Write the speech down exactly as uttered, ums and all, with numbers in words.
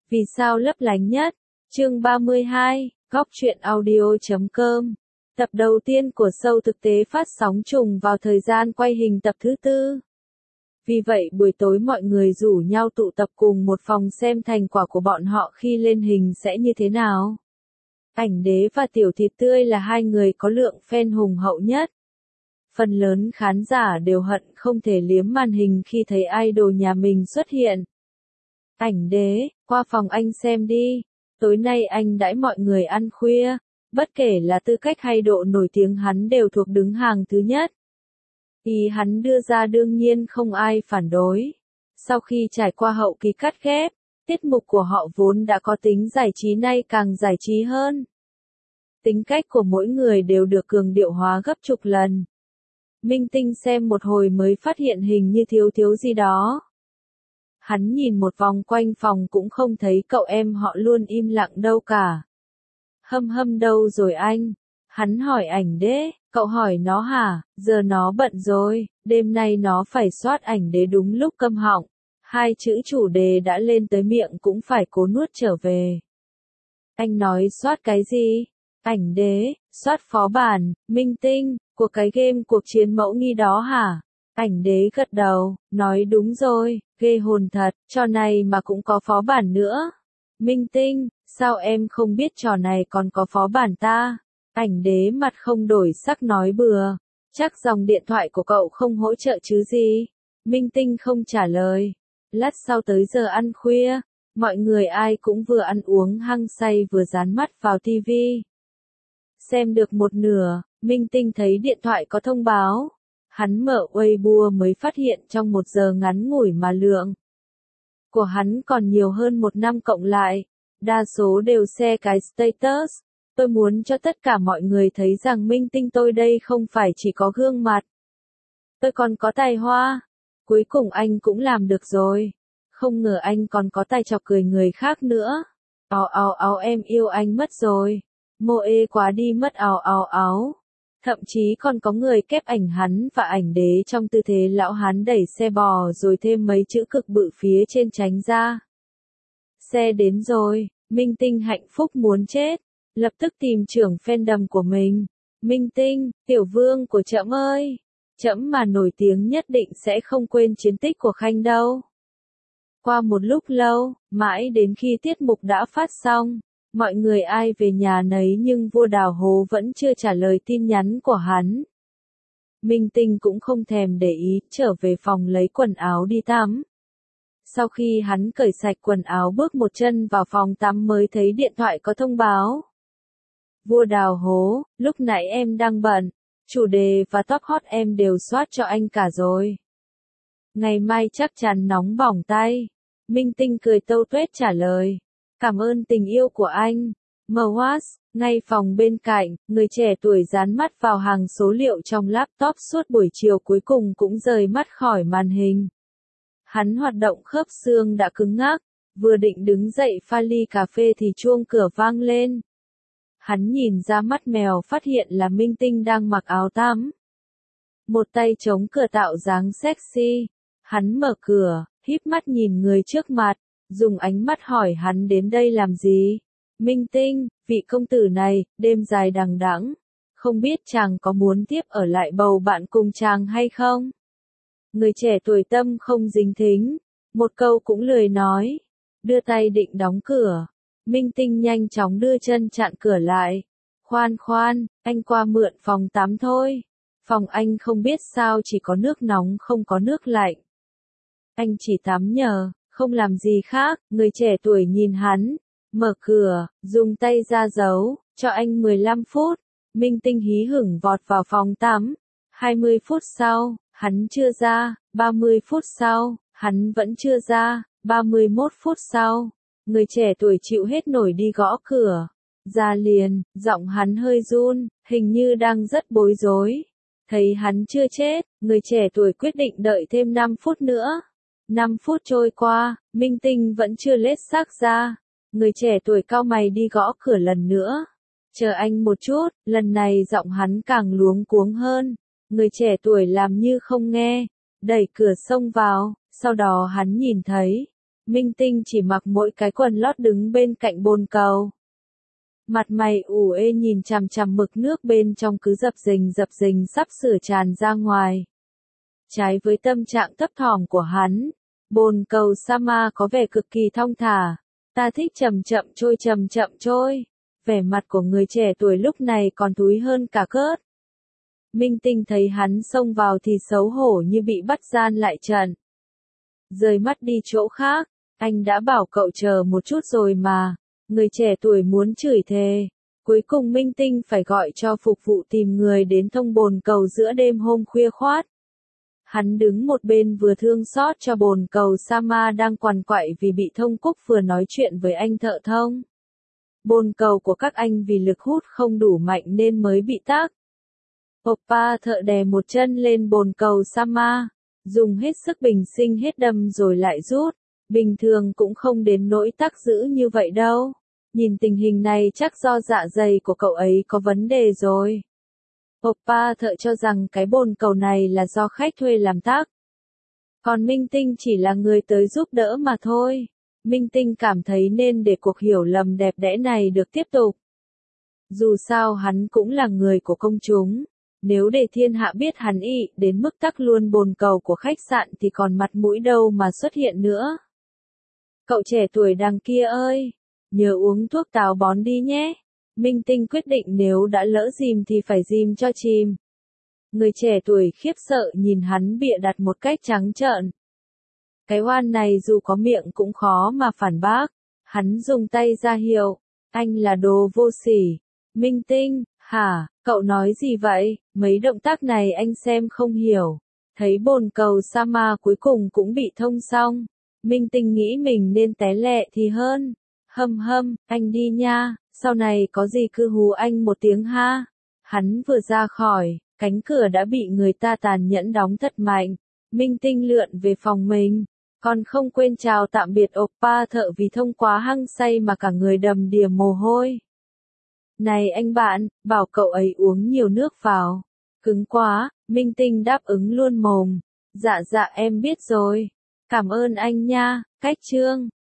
Vì sao lấp lánh nhất? Chương ba mươi hai, góc truyện audio chấm com. Tập đầu tiên của show thực tế phát sóng trùng vào thời gian quay hình tập thứ tư. Vì vậy buổi tối mọi người rủ nhau tụ tập cùng một phòng xem thành quả của bọn họ khi lên hình sẽ như thế nào. Ảnh Đế và Tiểu Thịt Tươi là hai người có lượng fan hùng hậu nhất. Phần lớn khán giả đều hận không thể liếm màn hình khi thấy idol nhà mình xuất hiện. Ảnh Đế, qua phòng anh xem đi. Tối nay anh đãi mọi người ăn khuya. Bất kể là tư cách hay độ nổi tiếng hắn đều thuộc đứng hàng thứ nhất. Ý hắn đưa ra đương nhiên không ai phản đối. Sau khi trải qua hậu kỳ cắt ghép, tiết mục của họ vốn đã có tính giải trí nay càng giải trí hơn. Tính cách của mỗi người đều được cường điệu hóa gấp chục lần. Minh Tinh xem một hồi mới phát hiện hình như thiếu thiếu gì đó. Hắn nhìn một vòng quanh phòng cũng không thấy cậu em họ luôn im lặng đâu cả. Hâm hâm đâu rồi anh? Hắn hỏi Ảnh Đế, cậu hỏi nó hả? Giờ nó bận rồi, đêm nay nó phải soát Ảnh Đế đúng lúc câm họng. Hai chữ chủ đề đã lên tới miệng cũng phải cố nuốt trở về. Anh nói soát cái gì? Ảnh Đế, soát phó bản, Minh Tinh, của cái game cuộc chiến mẫu nghi đó hả? Ảnh Đế gật đầu, nói đúng rồi, ghê hồn thật, trò này mà cũng có phó bản nữa. Minh Tinh, sao em không biết trò này còn có phó bản ta? Ảnh Đế mặt không đổi sắc nói bừa, chắc dòng điện thoại của cậu không hỗ trợ chứ gì? Minh Tinh không trả lời. Lát sau tới giờ ăn khuya, mọi người ai cũng vừa ăn uống hăng say vừa dán mắt vào tivi. Xem được một nửa, Minh Tinh thấy điện thoại có thông báo. Hắn mở Weibo mới phát hiện trong một giờ ngắn ngủi mà lượng của hắn còn nhiều hơn một năm cộng lại. Đa số đều share cái status. Tôi muốn cho tất cả mọi người thấy rằng Minh Tinh tôi đây không phải chỉ có gương mặt. Tôi còn có tài hoa. Cuối cùng anh cũng làm được rồi. Không ngờ anh còn có tài chọc cười người khác nữa. Áo áo áo em yêu anh mất rồi. Mô ê quá đi mất áo áo áo. Thậm chí còn có người kép ảnh hắn và Ảnh Đế trong tư thế lão hán đẩy xe bò rồi thêm mấy chữ cực bự phía trên tránh ra. Xe đến rồi, Minh Tinh hạnh phúc muốn chết, lập tức tìm trưởng fandom của mình. Minh Tinh, tiểu vương của trẫm ơi, trẫm mà nổi tiếng nhất định sẽ không quên chiến tích của Khanh đâu. Qua một lúc lâu, mãi đến khi tiết mục đã phát xong, mọi người ai về nhà nấy nhưng vua Đào Hố vẫn chưa trả lời tin nhắn của hắn. Minh Tinh cũng không thèm để ý, trở về phòng lấy quần áo đi tắm. Sau khi hắn cởi sạch quần áo bước một chân vào phòng tắm mới thấy điện thoại có thông báo. Vua Đào Hố, lúc nãy em đang bận, chủ đề và top hot em đều soát cho anh cả rồi. Ngày mai chắc chắn nóng bỏng tay. Minh Tinh cười tâu tuét trả lời. Cảm ơn tình yêu của anh. Mwas, ngay phòng bên cạnh, người trẻ tuổi dán mắt vào hàng số liệu trong laptop suốt buổi chiều cuối cùng cũng rời mắt khỏi màn hình. Hắn hoạt động khớp xương đã cứng ngắc, vừa định đứng dậy pha ly cà phê thì chuông cửa vang lên. Hắn nhìn ra mắt mèo phát hiện là Minh Tinh đang mặc áo tắm. Một tay chống cửa tạo dáng sexy. Hắn mở cửa, híp mắt nhìn người trước mặt, dùng ánh mắt hỏi hắn đến đây làm gì. Minh Tinh, vị công tử này, đêm dài đằng đẵng, không biết chàng có muốn tiếp ở lại bầu bạn cùng chàng hay không? Người trẻ tuổi tâm không dính thính, một câu cũng lười nói, đưa tay định đóng cửa. Minh Tinh nhanh chóng đưa chân chặn cửa lại. Khoan khoan, anh qua mượn phòng tắm thôi. Phòng anh không biết sao chỉ có nước nóng không có nước lạnh. Anh chỉ tắm nhờ, không làm gì khác. Người trẻ tuổi nhìn hắn, mở cửa, dùng tay ra dấu, cho anh mười lăm phút. Minh Tinh hí hửng vọt vào phòng tắm. hai mươi phút sau, hắn chưa ra. ba mươi phút sau, hắn vẫn chưa ra. ba mươi mốt phút sau, người trẻ tuổi chịu hết nổi đi gõ cửa. Ra liền, giọng hắn hơi run, hình như đang rất bối rối. Thấy hắn chưa chết, người trẻ tuổi quyết định đợi thêm năm phút nữa. năm phút trôi qua, Minh Tinh vẫn chưa lết xác ra. Người trẻ tuổi cau mày đi gõ cửa lần nữa. Chờ anh một chút, lần này giọng hắn càng luống cuống hơn. Người trẻ tuổi làm như không nghe, đẩy cửa xông vào, sau đó hắn nhìn thấy Minh Tinh chỉ mặc mỗi cái quần lót đứng bên cạnh bồn cầu. Mặt mày ủ ê nhìn chằm chằm mực nước bên trong cứ dập dềnh dập dềnh sắp sửa tràn ra ngoài. Trái với tâm trạng thấp thỏm của hắn, bồn cầu Sama có vẻ cực kỳ thong thả. Ta thích chậm chậm trôi chậm chậm trôi. Vẻ mặt của người trẻ tuổi lúc này còn thúi hơn cả cớt. Minh Tinh thấy hắn xông vào thì xấu hổ như bị bắt gian lại trận. Rời mắt đi chỗ khác, anh đã bảo cậu chờ một chút rồi mà. Người trẻ tuổi muốn chửi thề. Cuối cùng Minh Tinh phải gọi cho phục vụ tìm người đến thông bồn cầu giữa đêm hôm khuya khoát. Hắn đứng một bên vừa thương xót cho bồn cầu Sama đang quằn quại vì bị thông cúc vừa nói chuyện với anh thợ thông. Bồn cầu của các anh vì lực hút không đủ mạnh nên mới bị tắc. Oppa thợ đè một chân lên bồn cầu Sama, dùng hết sức bình sinh hết đâm rồi lại rút. Bình thường cũng không đến nỗi tắc dữ như vậy đâu. Nhìn tình hình này chắc do dạ dày của cậu ấy có vấn đề rồi. Oppa thợ cho rằng cái bồn cầu này là do khách thuê làm tắc. Còn Minh Tinh chỉ là người tới giúp đỡ mà thôi. Minh Tinh cảm thấy nên để cuộc hiểu lầm đẹp đẽ này được tiếp tục. Dù sao hắn cũng là người của công chúng. Nếu để thiên hạ biết hắn ị đến mức tắc luôn bồn cầu của khách sạn thì còn mặt mũi đâu mà xuất hiện nữa. Cậu trẻ tuổi đằng kia ơi, nhớ uống thuốc táo bón đi nhé. Minh Tinh quyết định nếu đã lỡ dìm thì phải dìm cho chìm. Người trẻ tuổi khiếp sợ nhìn hắn bịa đặt một cách trắng trợn. Cái oan này dù có miệng cũng khó mà phản bác. Hắn dùng tay ra hiệu, anh là đồ vô sỉ. Minh Tinh, hả, cậu nói gì vậy? Mấy động tác này anh xem không hiểu. Thấy bồn cầu Sama cuối cùng cũng bị thông xong. Minh Tinh nghĩ mình nên té lẹ thì hơn. Hâm hâm, anh đi nha, sau này có gì cứ hú anh một tiếng ha. Hắn vừa ra khỏi, cánh cửa đã bị người ta tàn nhẫn đóng thật mạnh. Minh Tinh lượn về phòng mình, còn không quên chào tạm biệt Oppa thợ vì thông quá hăng say mà cả người đầm đìa mồ hôi. Này anh bạn, bảo cậu ấy uống nhiều nước vào. Cứng quá, Minh Tinh đáp ứng luôn mồm. Dạ dạ em biết rồi. Cảm ơn anh nha, cách chương.